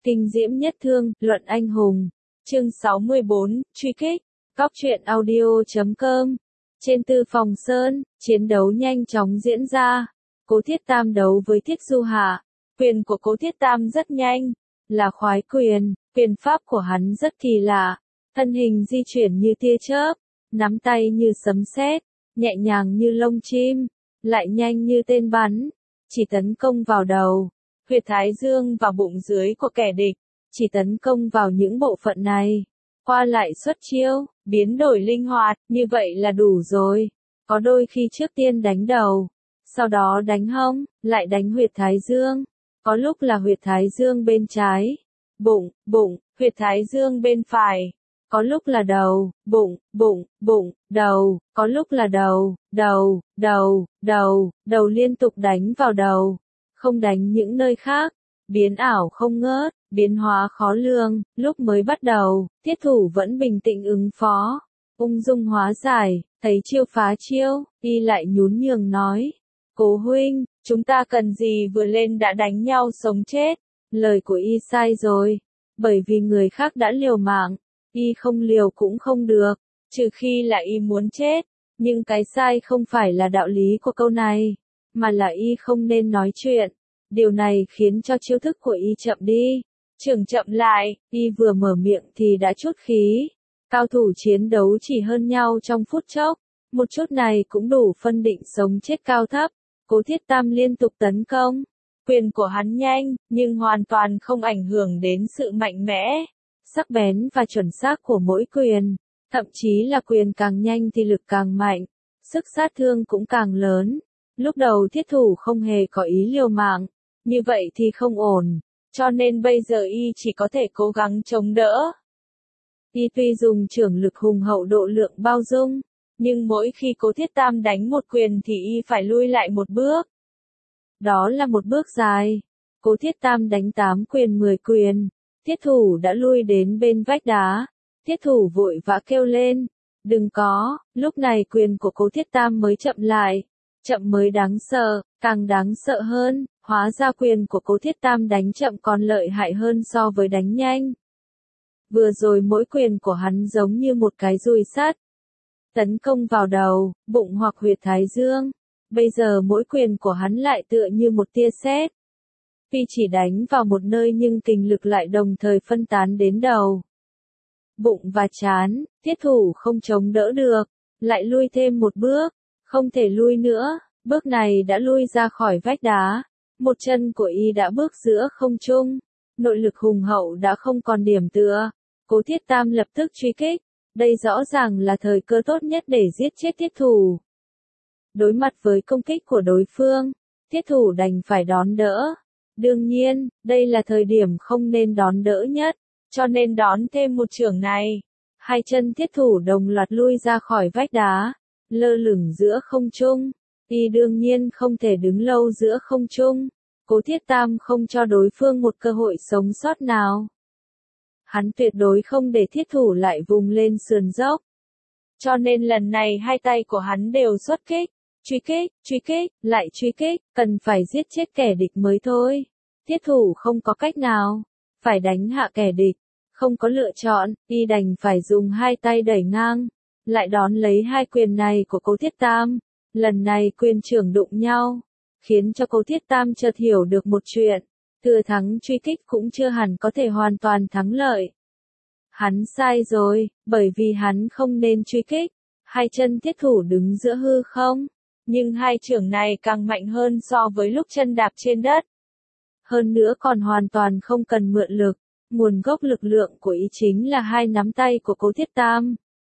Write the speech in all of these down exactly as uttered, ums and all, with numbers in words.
Kinh diễm nhất thương, luận anh hùng. Chương sáu mươi bốn, truy kích. Góc truyện audio chấm com. Trên Tư Phòng Sơn, chiến đấu nhanh chóng diễn ra. Cố Thiết Tam đấu với Thiết Du Hạ. Quyền của Cố Thiết Tam rất nhanh, là khoái quyền, quyền pháp của hắn rất kỳ lạ. Thân hình di chuyển như tia chớp, nắm tay như sấm sét, nhẹ nhàng như lông chim, lại nhanh như tên bắn, chỉ tấn công vào đầu, huyệt thái dương và bụng dưới của kẻ địch, chỉ tấn công vào những bộ phận này. Qua lại xuất chiêu, biến đổi linh hoạt, như vậy là đủ rồi. Có đôi khi trước tiên đánh đầu, sau đó đánh hông, lại đánh huyệt thái dương. Có lúc là huyệt thái dương bên trái, bụng, bụng, huyệt thái dương bên phải. Có lúc là đầu, bụng, bụng, bụng, đầu, có lúc là đầu, đầu, đầu, đầu, đầu liên tục đánh vào đầu, không đánh những nơi khác, biến ảo không ngớt, biến hóa khó lường. Lúc mới bắt đầu, Thiết Thủ vẫn bình tĩnh ứng phó, ung dung hóa giải, thấy chiêu phá chiêu, y lại nhún nhường nói, Cố huynh, chúng ta cần gì vừa lên đã đánh nhau sống chết. Lời của y sai rồi, bởi vì người khác đã liều mạng, y không liều cũng không được, trừ khi là y muốn chết. Nhưng cái sai không phải là đạo lý của câu này, mà là y không nên nói chuyện. Điều này khiến cho chiêu thức của y chậm đi, trưởng chậm lại, y vừa mở miệng thì đã trút khí. Cao thủ chiến đấu chỉ hơn nhau trong phút chốc, một chút này cũng đủ phân định sống chết cao thấp. Cố Thiết Tam liên tục tấn công, quyền của hắn nhanh, nhưng hoàn toàn không ảnh hưởng đến sự mạnh mẽ, sắc bén và chuẩn xác của mỗi quyền. Thậm chí là quyền càng nhanh thì lực càng mạnh, sức sát thương cũng càng lớn. Lúc đầu Thiết Thủ không hề có ý liều mạng, như vậy thì không ổn, cho nên bây giờ y chỉ có thể cố gắng chống đỡ. Y tuy dùng trưởng lực hùng hậu độ lượng bao dung, nhưng mỗi khi Cố Thiết Tam đánh một quyền thì y phải lui lại một bước. Đó là một bước dài. Cố Thiết Tam đánh tám quyền mười quyền, Thiết Thủ đã lui đến bên vách đá. Thiết Thủ vội vã kêu lên, đừng có. Lúc này quyền của Cố Thiết Tam mới chậm lại, chậm mới đáng sợ, càng đáng sợ hơn, hóa ra quyền của Cố Thiết Tam đánh chậm còn lợi hại hơn so với đánh nhanh. Vừa rồi mỗi quyền của hắn giống như một cái dùi sắt, tấn công vào đầu, bụng hoặc huyệt thái dương. Bây giờ mỗi quyền của hắn lại tựa như một tia sét. Tuy chỉ đánh vào một nơi nhưng kình lực lại đồng thời phân tán đến đầu, bụng và trán. Thiết Thủ không chống đỡ được, lại lui thêm một bước, không thể lui nữa, bước này đã lui ra khỏi vách đá, một chân của y đã bước giữa không trung, nội lực hùng hậu đã không còn điểm tựa. Cố Thiết Tam lập tức truy kích, đây rõ ràng là thời cơ tốt nhất để giết chết Thiết Thủ. Đối mặt với công kích của đối phương, Thiết Thủ đành phải đón đỡ. Đương nhiên, đây là thời điểm không nên đón đỡ nhất, cho nên đón thêm một chưởng này. Hai chân Thiết Thủ đồng loạt lui ra khỏi vách đá, lơ lửng giữa không trung. Y đương nhiên không thể đứng lâu giữa không trung. Cố Thiết Tam không cho đối phương một cơ hội sống sót nào. Hắn tuyệt đối không để Thiết Thủ lại vùng lên sườn dốc. Cho nên lần này hai tay của hắn đều xuất kích, truy kích, truy kích, lại truy kích, cần phải giết chết kẻ địch mới thôi. Thiết Thủ không có cách nào, phải đánh hạ kẻ địch, không có lựa chọn, y đành phải dùng hai tay đẩy ngang, lại đón lấy hai quyền này của Cố Thiết Tam. Lần này quyền trưởng đụng nhau, khiến cho Cố Thiết Tam chợt hiểu được một chuyện, thừa thắng truy kích cũng chưa hẳn có thể hoàn toàn thắng lợi. Hắn sai rồi, bởi vì hắn không nên truy kích. Hai chân Thiết Thủ đứng giữa hư không, nhưng hai chưởng này càng mạnh hơn so với lúc chân đạp trên đất. Hơn nữa còn hoàn toàn không cần mượn lực, nguồn gốc lực lượng của y chính là hai nắm tay của Cố Thiết Tam.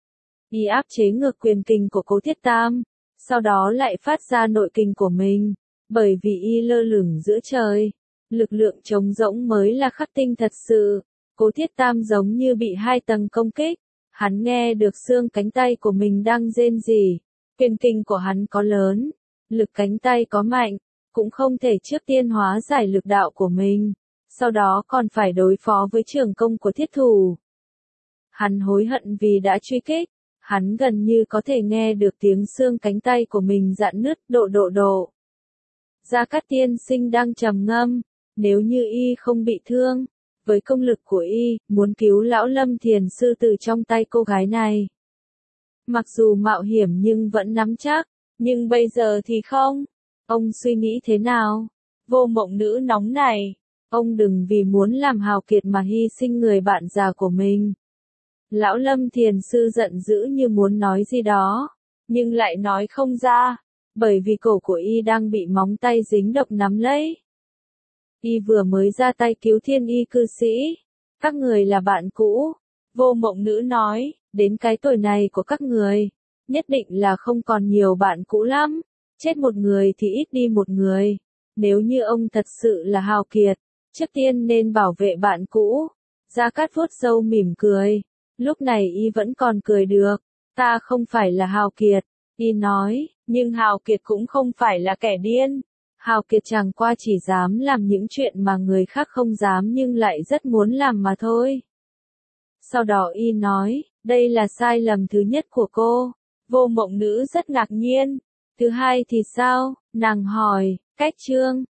Y áp chế ngược quyền kình của Cố Thiết Tam, sau đó lại phát ra nội kình của mình, bởi vì y lơ lửng giữa trời. Lực lượng trống rỗng mới là khắc tinh thật sự. Cố Thiết Tam giống như bị hai tầng công kích, hắn nghe được xương cánh tay của mình đang rên rỉ. Quyền kình của hắn có lớn, lực cánh tay có mạnh, cũng không thể trước tiên hóa giải lực đạo của mình, sau đó còn phải đối phó với trường công của Thiết Thủ. Hắn hối hận vì đã truy kích, hắn gần như có thể nghe được tiếng xương cánh tay của mình rạn nứt độ độ độ. Gia Cát Tiên Sinh đang trầm ngâm, nếu như y không bị thương, Với công lực của y, muốn cứu lão Lâm Thiền sư từ trong tay cô gái này. Mặc dù mạo hiểm nhưng vẫn nắm chắc, nhưng bây giờ thì không. Ông suy nghĩ thế nào? Vô Mộng Nữ nóng này. Ông đừng vì muốn làm hào kiệt mà hy sinh người bạn già của mình. Lão Lâm Thiền sư giận dữ như muốn nói gì đó, nhưng lại nói không ra, bởi vì cổ của y đang bị móng tay dính độc nắm lấy. Y vừa mới ra tay cứu Thiên Y cư sĩ. Các người là bạn cũ. Vô Mộng Nữ nói, đến cái tuổi này của các người, nhất định là không còn nhiều bạn cũ lắm. Chết một người thì ít đi một người. Nếu như ông thật sự là hào kiệt, trước tiên nên bảo vệ bạn cũ. Gia Cát vuốt râu mỉm cười. Lúc này y vẫn còn cười được. Ta không phải là hào kiệt. Y nói, nhưng hào kiệt cũng không phải là kẻ điên. Hào kiệt chẳng qua chỉ dám làm những chuyện mà người khác không dám nhưng lại rất muốn làm mà thôi. Sau đó y nói, đây là sai lầm thứ nhất của cô. Vô Mộng Nữ rất ngạc nhiên. Thứ hai thì sao? Nàng hỏi, cách chương.